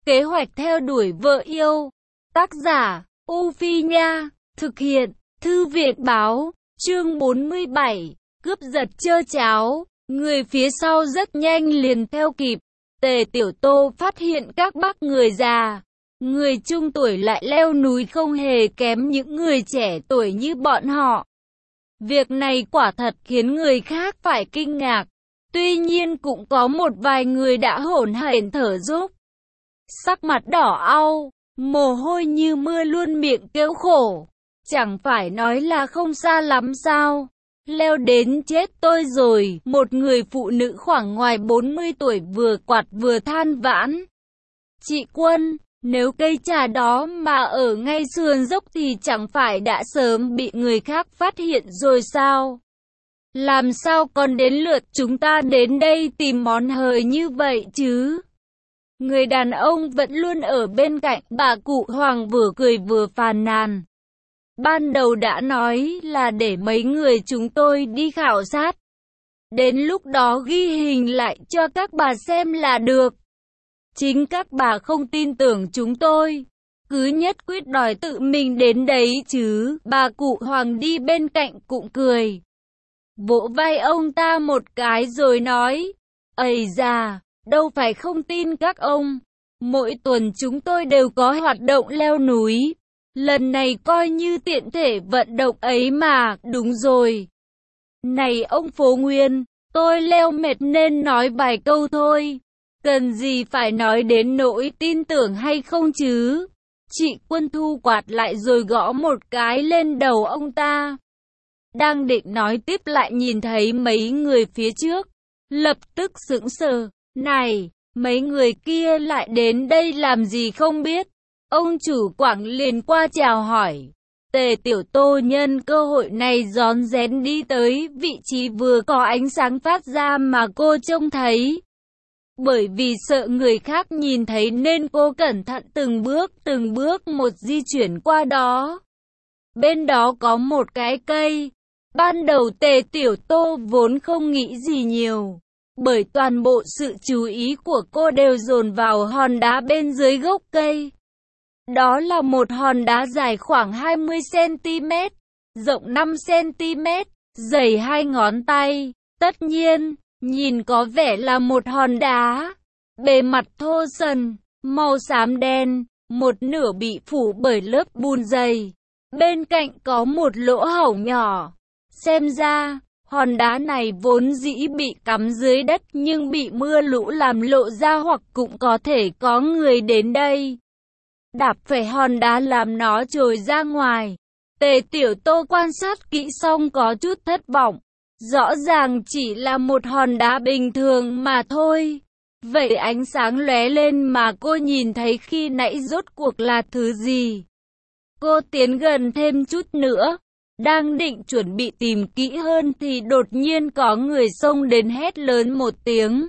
Kế hoạch theo đuổi vợ yêu. Tác giả, U Phi Nha. Thực hiện, Thư viện Báo. Chương 47. Cướp giật chơ cháo. Người phía sau rất nhanh liền theo kịp. Tề Tiểu Tô phát hiện các bác người già, người trung tuổi lại leo núi không hề kém những người trẻ tuổi như bọn họ. Việc này quả thật khiến người khác phải kinh ngạc. Tuy nhiên cũng có một vài người đã hổn hển thở dốc. Sắc mặt đỏ au, mồ hôi như mưa luôn miệng kêu khổ. Chẳng phải nói là không xa lắm sao? Leo đến chết tôi rồi. Một người phụ nữ khoảng ngoài 40 tuổi vừa quạt vừa than vãn. Chị Quân, nếu cây trà đó mà ở ngay sườn dốc thì chẳng phải đã sớm bị người khác phát hiện rồi sao? Làm sao còn đến lượt chúng ta đến đây tìm món hời như vậy chứ? Người đàn ông vẫn luôn ở bên cạnh bà cụ Hoàng vừa cười vừa phàn nàn. Ban đầu đã nói là để mấy người chúng tôi đi khảo sát. Đến lúc đó ghi hình lại cho các bà xem là được. Chính các bà không tin tưởng chúng tôi, cứ nhất quyết đòi tự mình đến đấy chứ. Bà cụ Hoàng đi bên cạnh cũng cười, vỗ vai ông ta một cái rồi nói, ây da, đâu phải không tin các ông. Mỗi tuần chúng tôi đều có hoạt động leo núi. Lần này coi như tiện thể vận động ấy mà. Đúng rồi. Này ông Phố Nguyên, tôi leo mệt nên nói vài câu thôi. Cần gì phải nói đến nỗi tin tưởng hay không chứ? Chị Quân thu quạt lại rồi gõ một cái lên đầu ông ta. Đang định nói tiếp lại nhìn thấy mấy người phía trước, lập tức sững sờ. Này, mấy người kia lại đến đây làm gì không biết. Ông chủ quảng liền qua chào hỏi. Tề Tiểu Tô nhân cơ hội này rón rén đi tới vị trí vừa có ánh sáng phát ra mà cô trông thấy. Bởi vì sợ người khác nhìn thấy nên cô cẩn thận từng bước một di chuyển qua đó. Bên đó có một cái cây. Ban đầu Tề Tiểu Tô vốn không nghĩ gì nhiều, bởi toàn bộ sự chú ý của cô đều dồn vào hòn đá bên dưới gốc cây. Đó là một hòn đá dài khoảng 20cm, rộng 5cm, dày 2 ngón tay. Tất nhiên, nhìn có vẻ là một hòn đá. Bề mặt thô sần, màu xám đen, một nửa bị phủ bởi lớp bùn dày. Bên cạnh có một lỗ hổng nhỏ. Xem ra, hòn đá này vốn dĩ bị cắm dưới đất nhưng bị mưa lũ làm lộ ra hoặc cũng có thể có người đến đây đạp phải hòn đá làm nó trồi ra ngoài. Tề Tiểu Tô quan sát kỹ xong có chút thất vọng. Rõ ràng chỉ là một hòn đá bình thường mà thôi. Vậy ánh sáng lóe lên mà cô nhìn thấy khi nãy rốt cuộc là thứ gì? Cô tiến gần thêm chút nữa, đang định chuẩn bị tìm kỹ hơn thì đột nhiên có người xông đến hét lớn một tiếng.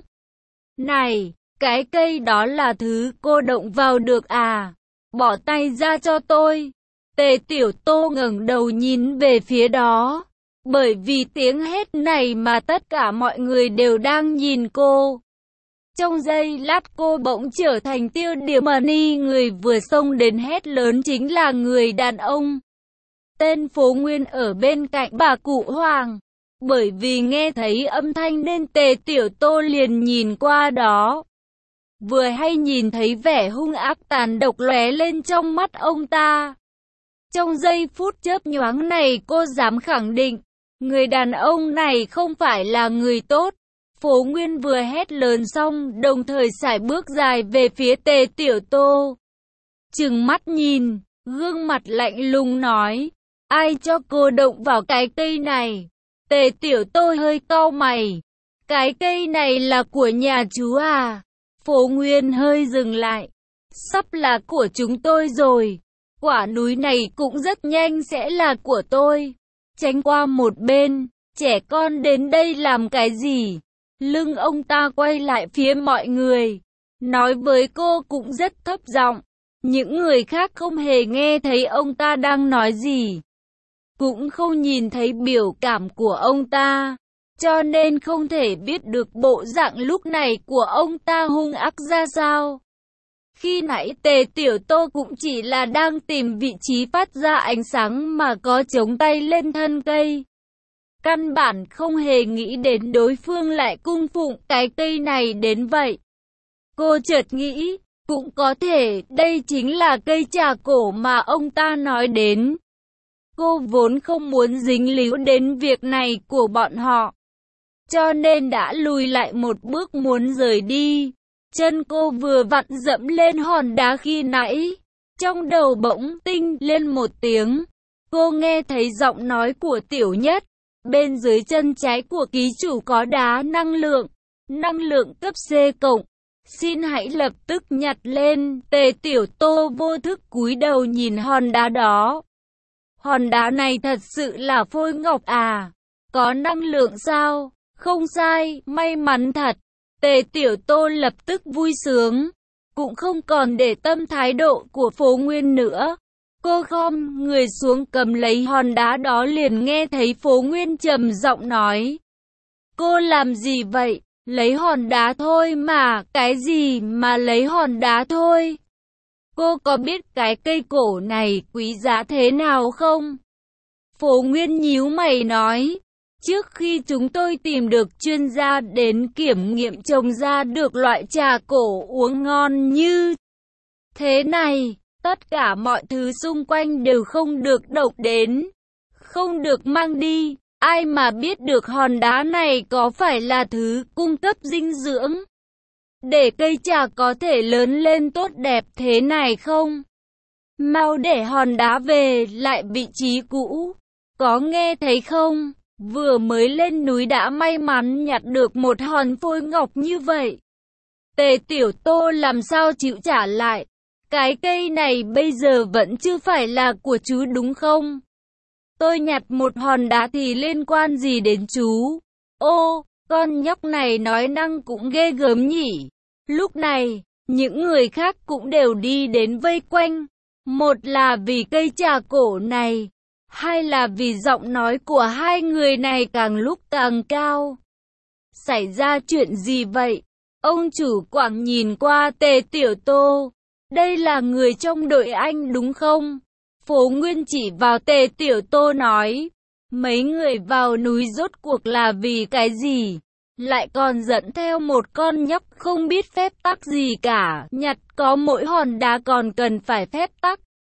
Này, cái cây đó là thứ cô động vào được à? Bỏ tay ra cho tôi. Tề Tiểu Tô ngẩng đầu nhìn về phía đó. Bởi vì tiếng hét này mà tất cả mọi người đều đang nhìn cô. Trong giây lát cô bỗng trở thành tiêu điểm. Người vừa xông đến hét lớn chính là người đàn ông tên Phố Nguyên ở bên cạnh bà cụ Hoàng. Bởi vì nghe thấy âm thanh nên Tề Tiểu Tô liền nhìn qua đó. Vừa hay nhìn thấy vẻ hung ác tàn độc lóe lên trong mắt ông ta. Trong giây phút chớp nhoáng này cô dám khẳng định, người đàn ông này không phải là người tốt. Phố Nguyên vừa hét lớn xong đồng thời sải bước dài về phía Tề Tiểu Tô. Trừng mắt nhìn, gương mặt lạnh lùng nói, ai cho cô động vào cái cây này? Tề Tiểu Tô hơi cau mày, cái cây này là của nhà chú à? Phố Nguyên hơi dừng lại, sắp là của chúng tôi rồi. Quả núi này cũng rất nhanh sẽ là của tôi. Tránh qua một bên, trẻ con đến đây làm cái gì? Lưng ông ta quay lại phía mọi người, nói với cô cũng rất thấp giọng. Những người khác không hề nghe thấy ông ta đang nói gì, cũng không nhìn thấy biểu cảm của ông ta, cho nên không thể biết được bộ dạng lúc này của ông ta hung ác ra sao. Khi nãy Tề Tiểu Tô cũng chỉ là đang tìm vị trí phát ra ánh sáng mà có chống tay lên thân cây. Căn bản không hề nghĩ đến đối phương lại cung phụng cái cây này đến vậy. Cô chợt nghĩ, cũng có thể đây chính là cây trà cổ mà ông ta nói đến. Cô vốn không muốn dính líu đến việc này của bọn họ, cho nên đã lùi lại một bước muốn rời đi. Chân cô vừa vặn dẫm lên hòn đá khi nãy, trong đầu bỗng tinh lên một tiếng. Cô nghe thấy giọng nói của Tiểu Nhất, bên dưới chân trái của ký chủ có đá năng lượng cấp C+. Xin hãy lập tức nhặt lên. Tề Tiểu Tô vô thức cúi đầu nhìn hòn đá đó. Hòn đá này thật sự là phôi ngọc à? Có năng lượng sao? Không sai, may mắn thật. Tề Tiểu Tô lập tức vui sướng, cũng không còn để tâm thái độ của Phố Nguyên nữa. Cô khom người xuống cầm lấy hòn đá đó, liền nghe thấy Phố Nguyên trầm giọng nói. Cô làm gì vậy? Lấy hòn đá thôi mà. Cái gì mà lấy hòn đá thôi? Cô có biết cái cây cổ này quý giá thế nào không? Phố Nguyên nhíu mày nói. Trước khi chúng tôi tìm được chuyên gia đến kiểm nghiệm trồng ra được loại trà cổ uống ngon như thế này, tất cả mọi thứ xung quanh đều không được động đến, không được mang đi. Ai mà biết được hòn đá này có phải là thứ cung cấp dinh dưỡng để cây trà có thể lớn lên tốt đẹp thế này không? Mau để hòn đá về lại vị trí cũ, có nghe thấy không? Vừa mới lên núi đã may mắn nhặt được một hòn phôi ngọc như vậy. Tề Tiểu Tô làm sao chịu trả lại? Cái cây này bây giờ vẫn chưa phải là của chú đúng không? Tôi nhặt một hòn đá thì liên quan gì đến chú? Ô, con nhóc này nói năng cũng ghê gớm nhỉ. Lúc này, những người khác cũng đều đi đến vây quanh. Một là vì cây trà cổ này, hai là vì giọng nói của hai người này càng lúc càng cao. Xảy ra chuyện gì vậy? Ông chủ quảng nhìn qua Tề Tiểu Tô. Đây là người trong đội anh đúng không? Phố Nguyên chỉ vào Tề Tiểu Tô nói. Mấy người vào núi rốt cuộc là vì cái gì? Lại còn dẫn theo một con nhóc không biết phép tắc gì cả. Nhặt có mỗi hòn đá còn cần phải phép tắc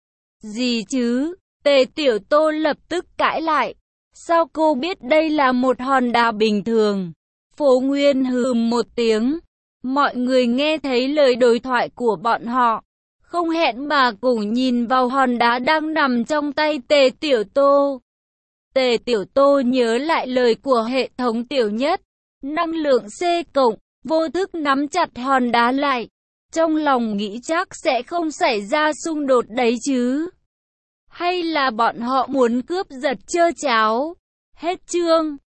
gì chứ? Tề Tiểu Tô lập tức cãi lại. Sao cô biết đây là một hòn đá bình thường? Phố Nguyên hừ một tiếng. Mọi người nghe thấy lời đối thoại của bọn họ, không hẹn mà cùng nhìn vào hòn đá đang nằm trong tay Tề Tiểu Tô. Tề Tiểu Tô nhớ lại lời của hệ thống Tiểu Nhất, năng lượng C+, vô thức nắm chặt hòn đá lại. Trong lòng nghĩ chắc sẽ không xảy ra xung đột đấy chứ. Hay là bọn họ muốn cướp giật trơ cháo? Hết chương.